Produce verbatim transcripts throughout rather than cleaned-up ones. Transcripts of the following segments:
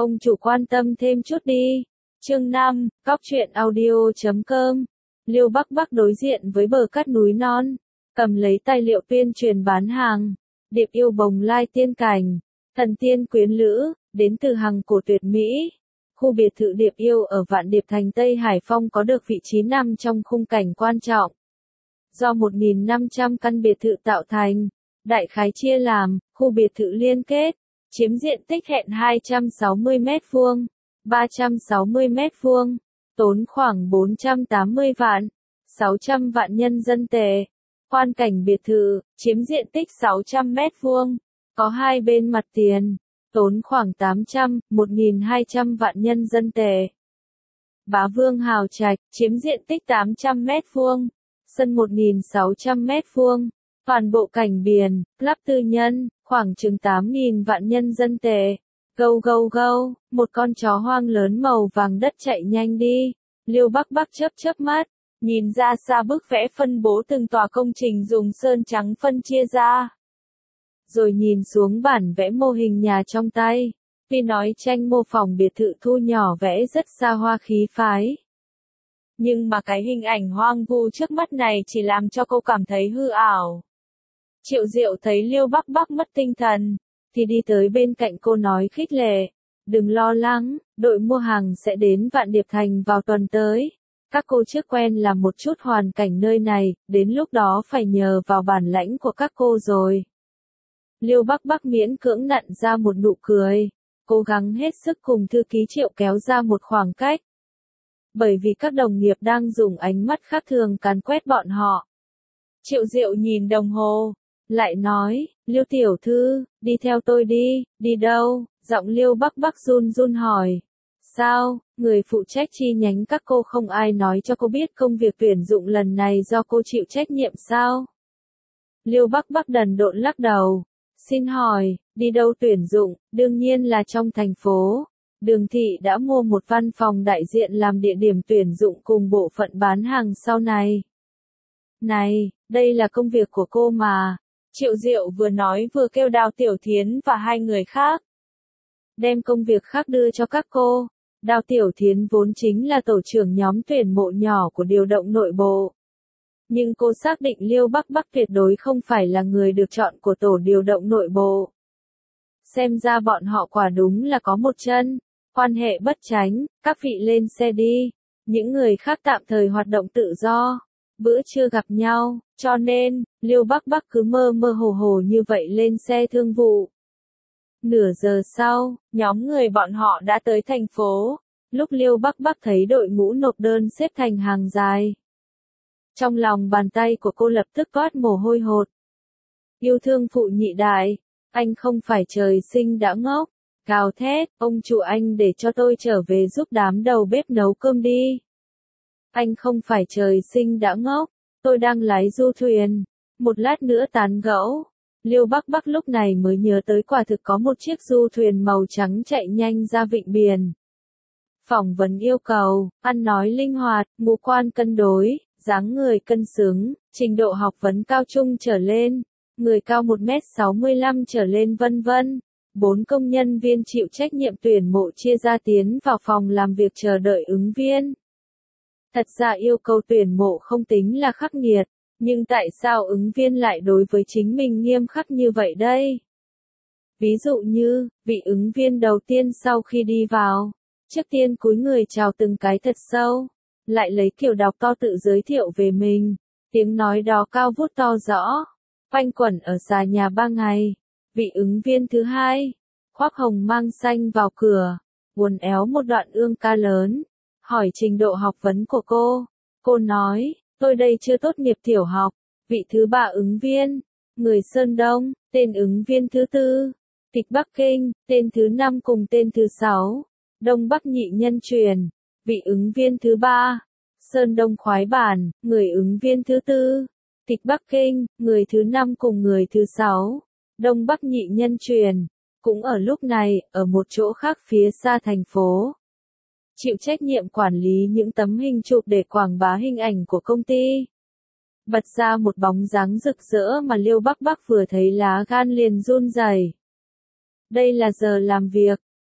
Ông chủ quan tâm thêm chút đi. Chương năm, Cóc truyện audio chấm com. Liêu Bắc Bắc đối diện với bờ cát núi non, cầm lấy tài liệu tuyên truyền bán hàng. Điệp yêu bồng lai tiên cảnh, thần tiên quyến lữ, đến từ hằng cổ tuyệt mỹ. Khu biệt thự Điệp yêu ở Vạn Điệp thành Tây Hải Phong có được vị trí nằm trong khung cảnh quan trọng. Do một nghìn năm trăm căn biệt thự tạo thành, đại khái chia làm, khu biệt thự liên kết, chiếm diện tích hẹn hai trăm sáu mươi mét vuông, ba trăm sáu mươi mét vuông, tốn khoảng bốn trăm tám mươi vạn, sáu trăm vạn nhân dân tệ. Quan cảnh biệt thự, chiếm diện tích sáu trăm mét vuông, có hai bên mặt tiền, tốn khoảng tám trăm, một nghìn hai trăm vạn nhân dân tệ. Bá Vương Hào Trạch, chiếm diện tích tám trăm mét vuông, sân một nghìn sáu trăm mét vuông, toàn bộ cảnh biển, club tư nhân, khoảng chừng tám nghìn vạn nhân dân tệ. Gâu gâu gâu, một con chó hoang lớn màu vàng đất chạy nhanh đi. Liêu Bắc Bắc chớp chớp mắt, nhìn ra xa bức vẽ phân bố từng tòa công trình dùng sơn trắng phân chia ra. Rồi nhìn xuống bản vẽ mô hình nhà trong tay. Tuy nói tranh mô phỏng biệt thự thu nhỏ vẽ rất xa hoa khí phái. Nhưng mà cái hình ảnh hoang vu trước mắt này chỉ làm cho cô cảm thấy hư ảo. Triệu Diệu thấy Liêu Bắc Bắc mất tinh thần, thì đi tới bên cạnh cô nói khích lệ. Đừng lo lắng, đội mua hàng sẽ đến Vạn Điệp Thành vào tuần tới. Các cô chưa quen làm một chút hoàn cảnh nơi này, đến lúc đó phải nhờ vào bản lãnh của các cô rồi. Liêu Bắc Bắc miễn cưỡng nặn ra một nụ cười, cố gắng hết sức cùng thư ký Triệu kéo ra một khoảng cách. Bởi vì các đồng nghiệp đang dùng ánh mắt khác thường càn quét bọn họ. Triệu Diệu nhìn đồng hồ, lại nói, Liêu tiểu thư, đi theo tôi đi. Đi đâu? Giọng Liêu Bắc Bắc run run hỏi. Sao, người phụ trách chi nhánh các cô không ai nói cho cô biết công việc tuyển dụng lần này do cô chịu trách nhiệm sao? Liêu Bắc Bắc đần độn lắc đầu. Xin hỏi, đi đâu tuyển dụng? Đương nhiên là trong thành phố. Đường thị đã mua một văn phòng đại diện làm địa điểm tuyển dụng cùng bộ phận bán hàng sau này. Này, đây là công việc của cô mà. Triệu Diệu vừa nói vừa kêu Đào Tiểu Thiến và hai người khác. Đem công việc khác đưa cho các cô. Đào Tiểu Thiến vốn chính là tổ trưởng nhóm tuyển mộ nhỏ của điều động nội bộ. Nhưng cô xác định Liêu Bắc Bắc tuyệt đối không phải là người được chọn của tổ điều động nội bộ. Xem ra bọn họ quả đúng là có một chân. Quan hệ bất chánh, các vị lên xe đi. Những người khác tạm thời hoạt động tự do. Bữa trưa gặp nhau, cho nên, Liêu Bắc Bắc cứ mơ mơ hồ hồ như vậy lên xe thương vụ. Nửa giờ sau, nhóm người bọn họ đã tới thành phố. Lúc Liêu Bắc Bắc thấy đội ngũ nộp đơn xếp thành hàng dài. Trong lòng bàn tay của cô lập tức toát mồ hôi hột. Yêu thương phụ nhị đại, anh không phải trời sinh đã ngốc. Gào thét, ông chủ anh để cho tôi trở về giúp đám đầu bếp nấu cơm đi. Anh không phải trời sinh đã ngốc, tôi đang lái du thuyền. Một lát nữa tán gẫu. Liêu Bắc Bắc lúc này mới nhớ tới quả thực có một chiếc du thuyền màu trắng chạy nhanh ra vịnh biển. Phỏng vấn yêu cầu, ăn nói linh hoạt, ngũ quan cân đối, dáng người cân xứng, trình độ học vấn cao trung trở lên, người cao một mét sáu mươi lăm trở lên vân vân. Bốn công nhân viên chịu trách nhiệm tuyển mộ chia ra tiến vào phòng làm việc chờ đợi ứng viên. Thật ra yêu cầu tuyển mộ không tính là khắc nghiệt, nhưng tại sao ứng viên lại đối với chính mình nghiêm khắc như vậy đây? Ví dụ như, vị ứng viên đầu tiên sau khi đi vào, trước tiên cúi người chào từng cái thật sâu, lại lấy kiểu đọc to tự giới thiệu về mình, tiếng nói đó cao vút to rõ, quanh quẩn ở xà nhà ba ngày. Vị ứng viên thứ hai, khoác hồng mang xanh vào cửa, uốn éo một đoạn ương ca lớn, hỏi trình độ học vấn của cô. Cô nói, tôi đây chưa tốt nghiệp tiểu học. Vị thứ ba ứng viên, người Sơn Đông, tên ứng viên thứ tư, tịch Bắc Kinh, tên thứ năm cùng tên thứ sáu, Đông Bắc nhị nhân truyền. Vị ứng viên thứ ba, Sơn Đông khoái bản, người ứng viên thứ tư, tịch Bắc Kinh, người thứ năm cùng người thứ sáu. Đông Bắc nhị nhân truyền, cũng ở lúc này, ở một chỗ khác phía xa thành phố. Chịu trách nhiệm quản lý những tấm hình chụp để quảng bá hình ảnh của công ty. Bật ra một bóng dáng rực rỡ mà Liêu Bắc Bắc vừa thấy lá gan liền run rẩy. Đây là giờ làm việc,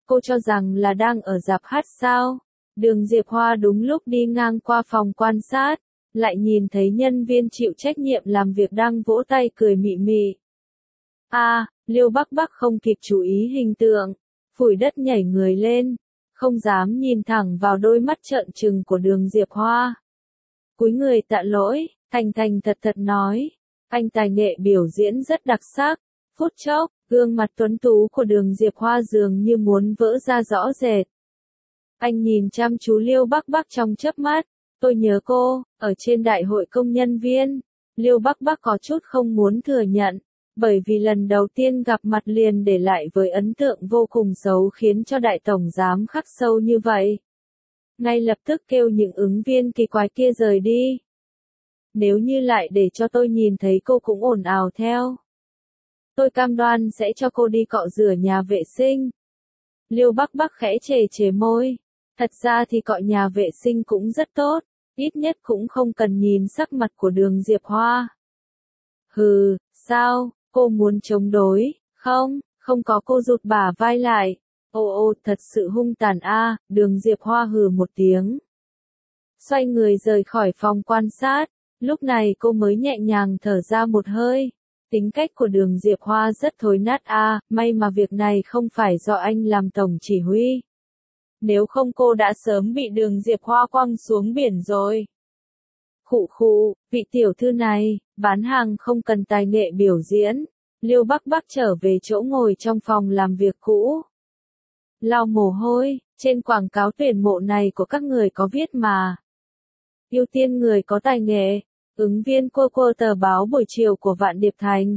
Cô cho rằng là đang ở rạp hát sao? Đường Diệp Hoa đúng lúc đi ngang qua phòng quan sát, lại nhìn thấy nhân viên chịu trách nhiệm làm việc đang vỗ tay cười mị mị. A, à, Liêu Bắc Bắc không kịp chú ý hình tượng, phủi đất nhảy người lên, không dám nhìn thẳng vào đôi mắt trợn trừng của Đường Diệp Hoa. Cúi người tạ lỗi, thành thành thật thật nói, anh tài nghệ biểu diễn rất đặc sắc. Phút chốc, gương mặt tuấn tú của Đường Diệp Hoa dường như muốn vỡ ra rõ rệt. Anh nhìn chăm chú Liêu Bắc Bắc trong chớp mắt, tôi nhớ cô, ở trên đại hội công nhân viên. Liêu Bắc Bắc có chút không muốn thừa nhận, bởi vì lần đầu tiên gặp mặt liền để lại với ấn tượng vô cùng xấu khiến cho đại tổng giám khắc sâu như vậy. Ngay lập tức kêu những ứng viên kỳ quái kia rời đi. Nếu như lại để cho tôi nhìn thấy cô cũng ồn ào theo. Tôi cam đoan sẽ cho cô đi cọ rửa nhà vệ sinh. Liêu Bắc Bắc khẽ chề chề môi. Thật ra thì cọ nhà vệ sinh cũng rất tốt, ít nhất cũng không cần nhìn sắc mặt của Đường Diệp Hoa. Hừ, sao, cô muốn chống đối, không, không có. Cô rụt bả vai lại. Ô ô, thật sự hung tàn a. Đường Diệp Hoa hừ một tiếng. Xoay người rời khỏi phòng quan sát, lúc này cô mới nhẹ nhàng thở ra một hơi. Tính cách của Đường Diệp Hoa rất thối nát a, may mà việc này không phải do anh làm tổng chỉ huy. Nếu không cô đã sớm bị Đường Diệp Hoa quăng xuống biển rồi. Khụ khụ, vị tiểu thư này, bán hàng không cần tài nghệ biểu diễn. Liêu Bắc Bắc trở về chỗ ngồi trong phòng làm việc cũ. Lau mồ hôi, trên quảng cáo tuyển mộ này của các người có viết mà. Ưu tiên người có tài nghệ, ứng viên cô cô tờ báo buổi chiều của Vạn Điệp Thành.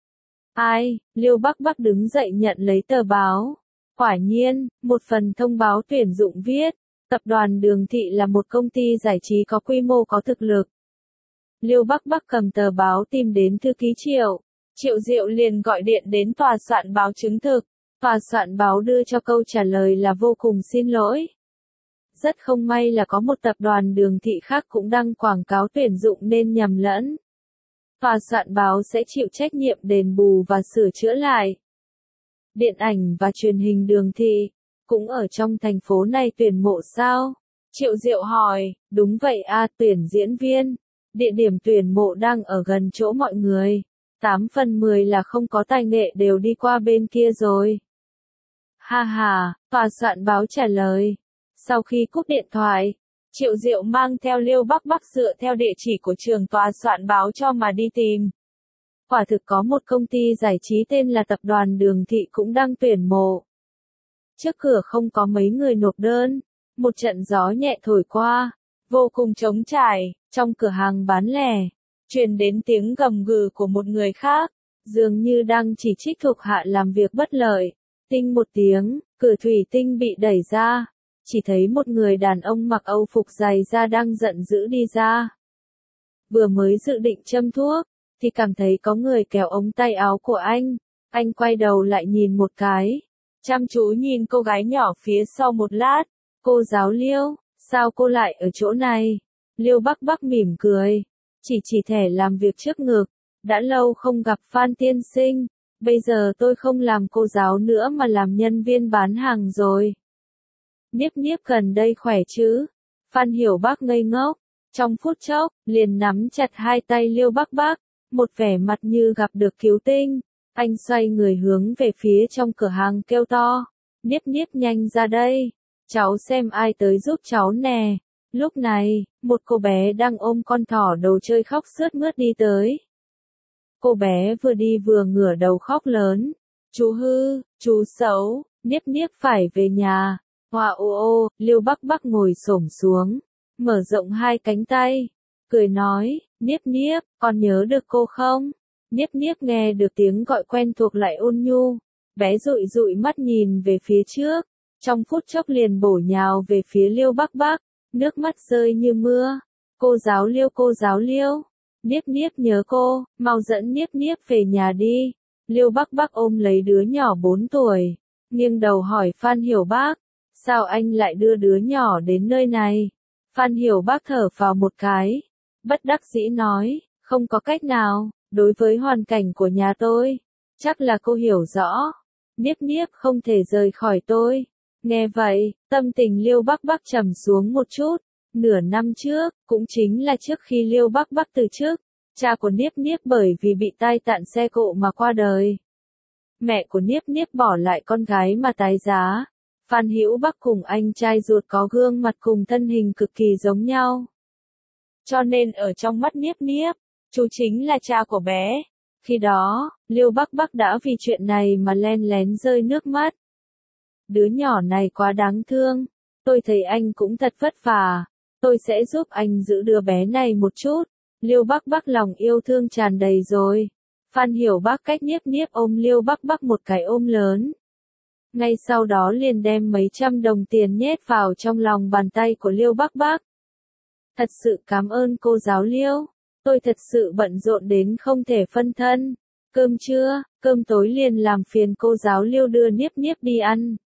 Ai, Liêu Bắc Bắc đứng dậy nhận lấy tờ báo. Quả nhiên, một phần thông báo tuyển dụng viết, tập đoàn Đường Thị là một công ty giải trí có quy mô có thực lực. Liêu Bắc Bắc cầm tờ báo tìm đến thư ký Triệu. Triệu Diệu liền gọi điện đến tòa soạn báo chứng thực. Tòa soạn báo đưa cho câu trả lời là vô cùng xin lỗi. Rất không may là có một tập đoàn Đường Thị khác cũng đăng quảng cáo tuyển dụng nên nhầm lẫn. Tòa soạn báo sẽ chịu trách nhiệm đền bù và sửa chữa lại. Điện ảnh và truyền hình Đường Thị, cũng ở trong thành phố này tuyển mộ sao? Triệu Diệu hỏi, đúng vậy a, tuyển diễn viên. Địa điểm tuyển mộ đang ở gần chỗ mọi người. tám phần mười là không có tài nghệ đều đi qua bên kia rồi. Ha ha, tòa soạn báo trả lời. Sau khi cúp điện thoại, Triệu Diệu mang theo Liêu Bắc Bắc dựa theo địa chỉ của trường tòa soạn báo cho mà đi tìm. Quả thực có một công ty giải trí tên là Tập đoàn Đường Thị cũng đang tuyển mộ. Trước cửa không có mấy người nộp đơn, một trận gió nhẹ thổi qua, vô cùng trống trải, trong cửa hàng bán lẻ, truyền đến tiếng gầm gừ của một người khác, dường như đang chỉ trích thuộc hạ làm việc bất lợi. Tinh một tiếng, cửa thủy tinh bị đẩy ra, chỉ thấy một người đàn ông mặc âu phục dày da đang giận dữ đi ra. Vừa mới dự định châm thuốc, thì cảm thấy có người kéo ống tay áo của anh, anh quay đầu lại nhìn một cái, chăm chú nhìn cô gái nhỏ phía sau một lát, cô giáo Liêu, sao cô lại ở chỗ này? Liêu Bắc Bắc mỉm cười, chỉ chỉ thẻ làm việc trước ngực, đã lâu không gặp Phan tiên sinh, bây giờ tôi không làm cô giáo nữa mà làm nhân viên bán hàng rồi. Niếp Niếp gần đây khỏe chứ? Phan Hiểu Bác ngây ngốc, trong phút chốc, liền nắm chặt hai tay Liêu Bắc Bắc, một vẻ mặt như gặp được cứu tinh. Anh xoay người hướng về phía trong cửa hàng kêu to, Niếp Niếp nhanh ra đây, cháu xem ai tới giúp cháu nè. Lúc này, một cô bé đang ôm con thỏ đồ chơi khóc sướt mướt đi tới. Cô bé vừa đi vừa ngửa đầu khóc lớn, chú hư, chú xấu, Niếp Niếp phải về nhà. Hoa ô ô, Liêu Bắc Bắc ngồi xổm xuống, mở rộng hai cánh tay, cười nói, Niếp Niếp, con nhớ được cô không? Niếp Niếp nghe được tiếng gọi quen thuộc lại ôn nhu, bé dụi dụi mắt nhìn về phía trước, trong phút chốc liền bổ nhào về phía Liêu Bắc Bắc, nước mắt rơi như mưa. Cô giáo Liêu, cô giáo Liêu, Niếp Niếp nhớ cô, mau dẫn Niếp Niếp về nhà đi. Liêu Bắc Bắc ôm lấy đứa nhỏ bốn tuổi, nghiêng đầu hỏi Phan Hiểu Bác, sao anh lại đưa đứa nhỏ đến nơi này? Phan Hiểu Bác thở phào một cái, bất đắc dĩ nói, không có cách nào, đối với hoàn cảnh của nhà tôi, chắc là cô hiểu rõ. Niếp Niếp không thể rời khỏi tôi, Nghe vậy, tâm tình Liêu Bắc Bắc trầm xuống một chút. Nửa năm trước, cũng chính là trước khi Liêu Bắc Bắc từ chức, cha của Niếp Niếp bởi vì bị tai nạn xe cộ mà qua đời. Mẹ của Niếp Niếp bỏ lại con gái mà tái giá. Phan Hữu Bắc cùng anh trai ruột có gương mặt cùng thân hình cực kỳ giống nhau. Cho nên ở trong mắt Niếp Niếp, chú chính là cha của bé. Khi đó, Liêu Bắc Bắc đã vì chuyện này mà len lén rơi nước mắt. Đứa nhỏ này quá đáng thương, tôi thấy anh cũng thật vất vả, tôi sẽ giúp anh giữ đứa bé này một chút. Liêu Bắc Bắc lòng yêu thương tràn đầy rồi. Phan Hiểu Bắc cách Niếp Niếp ôm Liêu Bắc Bắc một cái ôm lớn. Ngay sau đó liền đem mấy trăm đồng tiền nhét vào trong lòng bàn tay của Liêu Bắc Bắc. Thật sự cảm ơn cô giáo Liêu, tôi thật sự bận rộn đến không thể phân thân. Cơm trưa, cơm tối liền làm phiền cô giáo Liêu đưa Niếp Niếp đi ăn.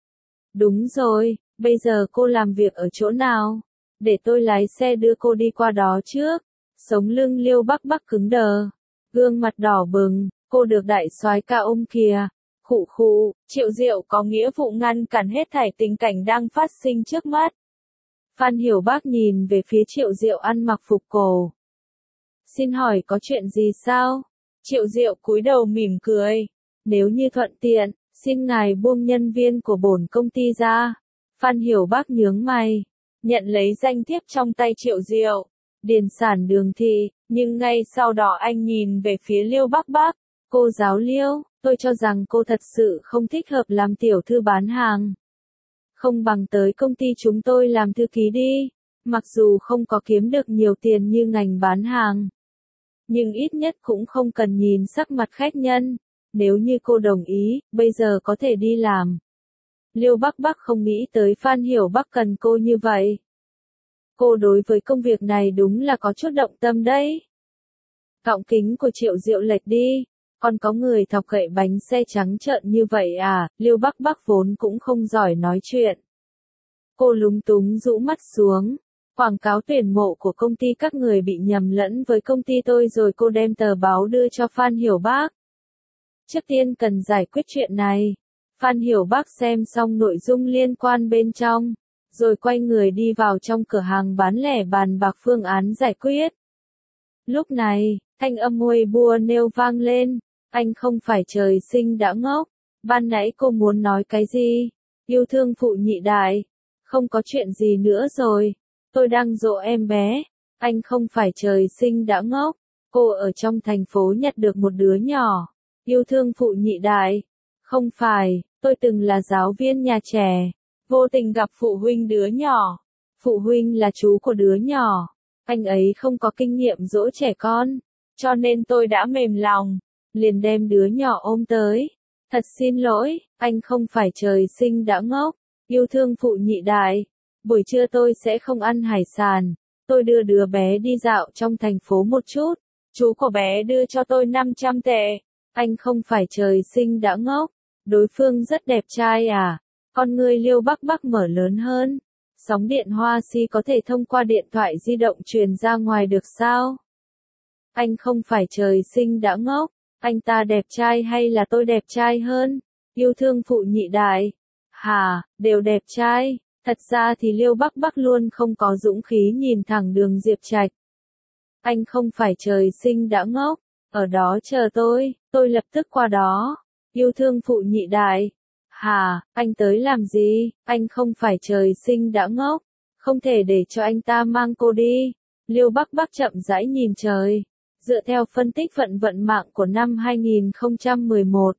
Đúng rồi, bây giờ cô làm việc ở chỗ nào? Để tôi lái xe đưa cô đi qua đó trước. Sống lưng Liêu Bắc Bắc cứng đờ, gương mặt đỏ bừng, cô được đại soái ca ôm kìa. Khụ khụ, Triệu Diệu có nghĩa vụ ngăn cản hết thảy tình cảnh đang phát sinh trước mắt. Phan Hiểu Bắc nhìn về phía Triệu Diệu ăn mặc phục cổ. Xin hỏi có chuyện gì sao? Triệu Diệu cúi đầu mỉm cười. Nếu như thuận tiện, xin ngài buông nhân viên của bổn công ty ra. Phan Hiểu Bắc nhướng mày, nhận lấy danh thiếp trong tay Triệu Diệu. Điền sản Đường Thị, nhưng ngay sau đó anh nhìn về phía Liêu Bắc Bắc. Cô giáo Liêu, tôi cho rằng cô thật sự không thích hợp làm tiểu thư bán hàng. Không bằng tới công ty chúng tôi làm thư ký đi, mặc dù không có kiếm được nhiều tiền như ngành bán hàng. Nhưng ít nhất cũng không cần nhìn sắc mặt khách nhân. Nếu như cô đồng ý, bây giờ có thể đi làm. Liêu Bắc Bắc không nghĩ tới Phan Hiểu Bắc cần cô như vậy. Cô đối với công việc này đúng là có chút động tâm đấy. Gọng kính của Triệu Diệu lệch đi. Còn có người thọc gậy bánh xe trắng trợn như vậy à? Liêu Bắc Bắc vốn cũng không giỏi nói chuyện. Cô lúng túng rũ mắt xuống. Quảng cáo tuyển mộ của công ty các người bị nhầm lẫn với công ty tôi rồi cô đem tờ báo đưa cho Phan Hiểu Bắc. Trước tiên cần giải quyết chuyện này. Phan Hiểu Bắc xem xong nội dung liên quan bên trong, rồi quay người đi vào trong cửa hàng bán lẻ bàn bạc phương án giải quyết. Lúc này, thanh âm Weibo nêu vang lên. Anh không phải trời sinh đã ngốc. Ban nãy cô muốn nói cái gì? Yêu thương phụ nhị đại. Không có chuyện gì nữa rồi. Tôi đang dỗ em bé. Anh không phải trời sinh đã ngốc. Cô ở trong thành phố nhặt được một đứa nhỏ. Yêu thương phụ nhị đại. Không phải, tôi từng là giáo viên nhà trẻ. Vô tình gặp phụ huynh đứa nhỏ. Phụ huynh là chú của đứa nhỏ. Anh ấy không có kinh nghiệm dỗ trẻ con. Cho nên tôi đã mềm lòng. Liền đem đứa nhỏ ôm tới. Thật xin lỗi, anh không phải trời sinh đã ngốc. Yêu thương phụ nhị đại. Buổi trưa tôi sẽ không ăn hải sản. Tôi đưa đứa bé đi dạo trong thành phố một chút. Chú của bé đưa cho tôi năm trăm tệ. Anh không phải trời sinh đã ngốc. Đối phương rất đẹp trai à? Con người Liêu Bắc Bắc mở lớn hơn. Sóng điện hoa si có thể thông qua điện thoại di động truyền ra ngoài được sao? Anh không phải trời sinh đã ngốc. Anh ta đẹp trai hay là tôi đẹp trai hơn? Yêu thương phụ nhị đại. Hà, đều đẹp trai. Thật ra thì Liêu Bắc Bắc luôn không có dũng khí nhìn thẳng Đường Diệp Trạch. Anh không phải trời sinh đã ngốc. Ở đó chờ tôi, tôi lập tức qua đó. Yêu thương phụ nhị đại. Hà, anh tới làm gì? Anh không phải trời sinh đã ngốc. Không thể để cho anh ta mang cô đi. Liêu Bắc Bắc chậm rãi nhìn trời. Dựa theo phân tích vận vận mạng của năm hai nghìn không trăm mười một.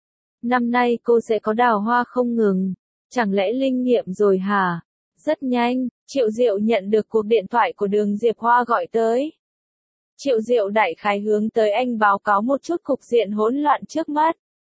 Năm nay cô sẽ có đào hoa không ngừng. Chẳng lẽ linh nghiệm rồi hả? Rất nhanh, Triệu Diệu nhận được cuộc điện thoại của Đường Diệp Hoa gọi tới. Triệu Diệu đại khái hướng tới anh báo cáo một chút cục diện hỗn loạn trước mắt.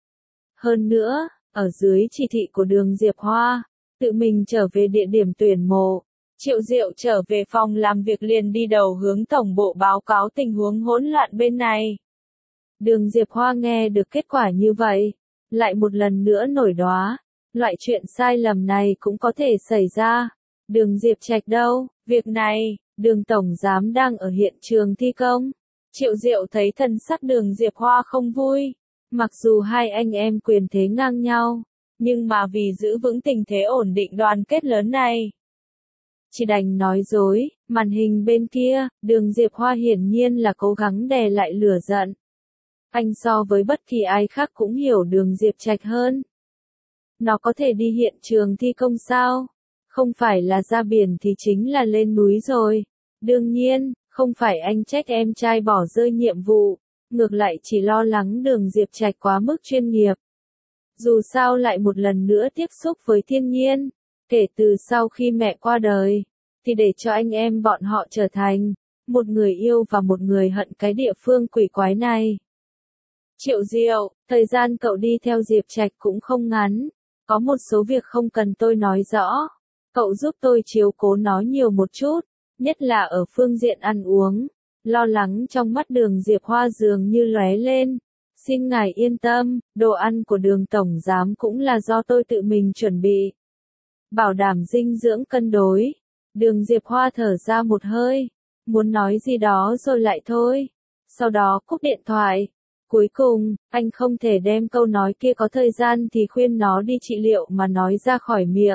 Hơn nữa, ở dưới chỉ thị của Đường Diệp Hoa, tự mình trở về địa điểm tuyển mộ. Triệu Diệu trở về phòng làm việc liền đi đầu hướng tổng bộ báo cáo tình huống hỗn loạn bên này. Đường Diệp Hoa nghe được kết quả như vậy, lại một lần nữa nổi đoá. Loại chuyện sai lầm này cũng có thể xảy ra. Đường Diệp Trạch đâu? Việc này, Đường tổng giám đang ở hiện trường thi công. Triệu Diệu thấy thần sắc Đường Diệp Hoa không vui. Mặc dù hai anh em quyền thế ngang nhau, Nhưng mà vì giữ vững tình thế ổn định đoàn kết lớn này, chỉ đành nói dối. Màn hình bên kia, Đường Diệp Hoa hiển nhiên là cố gắng đè lại lửa giận. Anh so với bất kỳ ai khác cũng hiểu Đường Diệp Trạch hơn. Nó có thể đi hiện trường thi công sao? Không phải là ra biển thì chính là lên núi rồi. Đương nhiên, không phải anh trách em trai bỏ rơi nhiệm vụ, ngược lại chỉ lo lắng Đường Diệp Trạch quá mức chuyên nghiệp. Dù sao lại một lần nữa tiếp xúc với thiên nhiên, kể từ sau khi mẹ qua đời, thì để cho anh em bọn họ trở thành một người yêu và một người hận cái địa phương quỷ quái này. Triệu Diệu, thời gian cậu đi theo Diệp Trạch cũng không ngắn, có một số việc không cần tôi nói rõ. Cậu giúp tôi chiếu cố nó nhiều một chút, nhất là ở phương diện ăn uống. Lo lắng trong mắt Đường Diệp Hoa dường như lóe lên. Xin ngài yên tâm, đồ ăn của Đường tổng giám cũng là do tôi tự mình chuẩn bị. Bảo đảm dinh dưỡng cân đối. Đường Diệp Hoa thở ra một hơi, muốn nói gì đó rồi lại thôi. Sau đó cúp điện thoại. Cuối cùng, anh không thể đem câu nói kia có thời gian thì khuyên nó đi trị liệu mà nói ra khỏi miệng.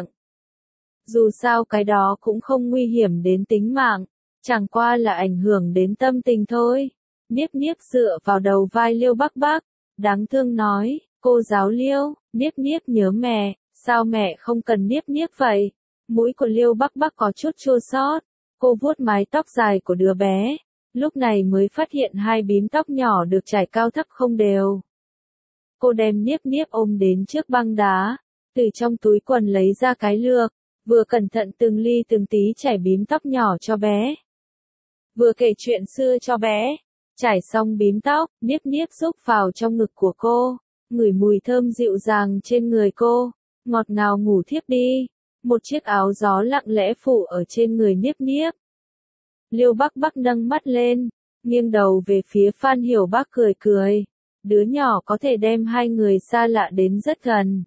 Dù sao cái đó cũng không nguy hiểm đến tính mạng, chẳng qua là ảnh hưởng đến tâm tình thôi. Niếp Niếp dựa vào đầu vai Liêu Bắc Bắc, đáng thương nói, cô giáo Liêu, Niếp Niếp nhớ mẹ, sao mẹ không cần Niếp Niếp vậy? Mũi của Liêu Bắc Bắc có chút chua xót, cô vuốt mái tóc dài của đứa bé, lúc này mới phát hiện hai bím tóc nhỏ được trải cao thấp không đều. Cô đem Niếp Niếp ôm đến trước băng đá, từ trong túi quần lấy ra cái lược, vừa cẩn thận từng ly từng tí chải bím tóc nhỏ cho bé, vừa kể chuyện xưa cho bé. Trải xong bím tóc, Niếp Niếp xúc vào trong ngực của cô, ngửi mùi thơm dịu dàng trên người cô, ngọt ngào ngủ thiếp đi. Một chiếc áo gió lặng lẽ phủ ở trên người Niếp Niếp. Liêu Bắc Bắc nâng mắt lên, nghiêng đầu về phía Phan Hiểu Bắc cười cười. Đứa nhỏ có thể đem hai người xa lạ đến rất gần.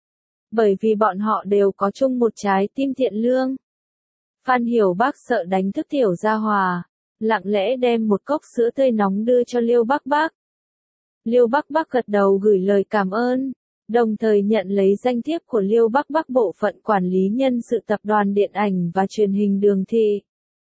Bởi vì bọn họ đều có chung một trái tim thiện lương. Phan Hiểu Bắc sợ đánh thức Tiểu Gia Hòa, lặng lẽ đem một cốc sữa tươi nóng đưa cho Liêu Bắc Bắc. Liêu Bắc Bắc gật đầu gửi lời cảm ơn, đồng thời nhận lấy danh thiếp của Liêu Bắc Bắc bộ phận quản lý nhân sự tập đoàn điện ảnh và truyền hình Đường Thị.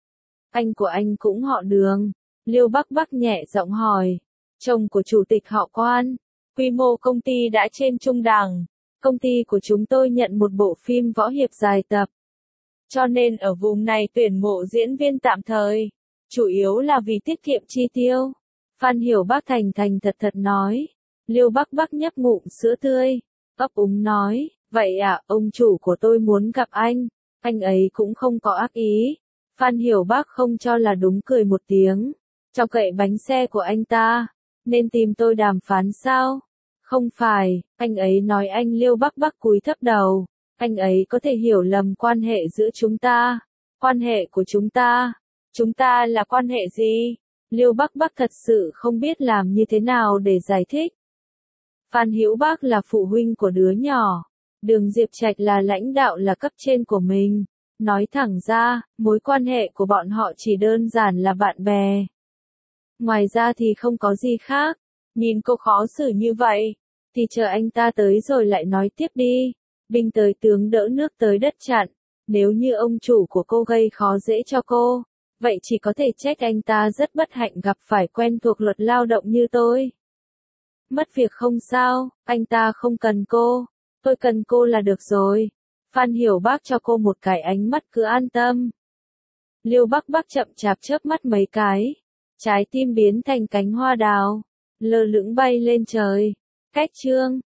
Anh của anh cũng họ Đường. Liêu Bắc Bắc nhẹ giọng hỏi. Chồng của chủ tịch họ Quan. Quy mô công ty đã trên trung đẳng. Công ty của chúng tôi nhận một bộ phim võ hiệp dài tập. Cho nên ở vùng này tuyển mộ diễn viên tạm thời. Chủ yếu là vì tiết kiệm chi tiêu. Phan Hiểu Bắc thành thành thật thật nói. Liêu Bắc Bắc nhấp ngụm sữa tươi. Ấp úng nói. Vậy à, ông chủ của tôi muốn gặp anh. Anh ấy cũng không có ác ý. Phan Hiểu Bắc không cho là đúng cười một tiếng. Cho cậy bánh xe của anh ta. Nên tìm tôi đàm phán sao? Không phải, anh ấy nói anh Liêu Bắc Bắc cúi thấp đầu. Anh ấy có thể hiểu lầm quan hệ giữa chúng ta. Quan hệ của chúng ta. Chúng ta là quan hệ gì? Liêu Bắc Bắc thật sự không biết làm như thế nào để giải thích. Phan Hiểu Bắc là phụ huynh của đứa nhỏ. Đường Diệp Trạch là lãnh đạo là cấp trên của mình. Nói thẳng ra, mối quan hệ của bọn họ chỉ đơn giản là bạn bè. Ngoài ra thì không có gì khác. Nhìn cô khó xử như vậy, thì chờ anh ta tới rồi lại nói tiếp đi. Binh tới tướng đỡ nước tới đất chặn. Nếu như ông chủ của cô gây khó dễ cho cô, vậy chỉ có thể trách anh ta rất bất hạnh gặp phải quen thuộc luật lao động như tôi. Mất việc không sao, anh ta không cần cô, tôi cần cô là được rồi. Phan Hiểu Bắc cho cô một cái ánh mắt cứ an tâm. Liêu Bắc Bắc chậm chạp chớp mắt mấy cái, trái tim biến thành cánh hoa đào, lơ lửng bay lên trời. Cách chương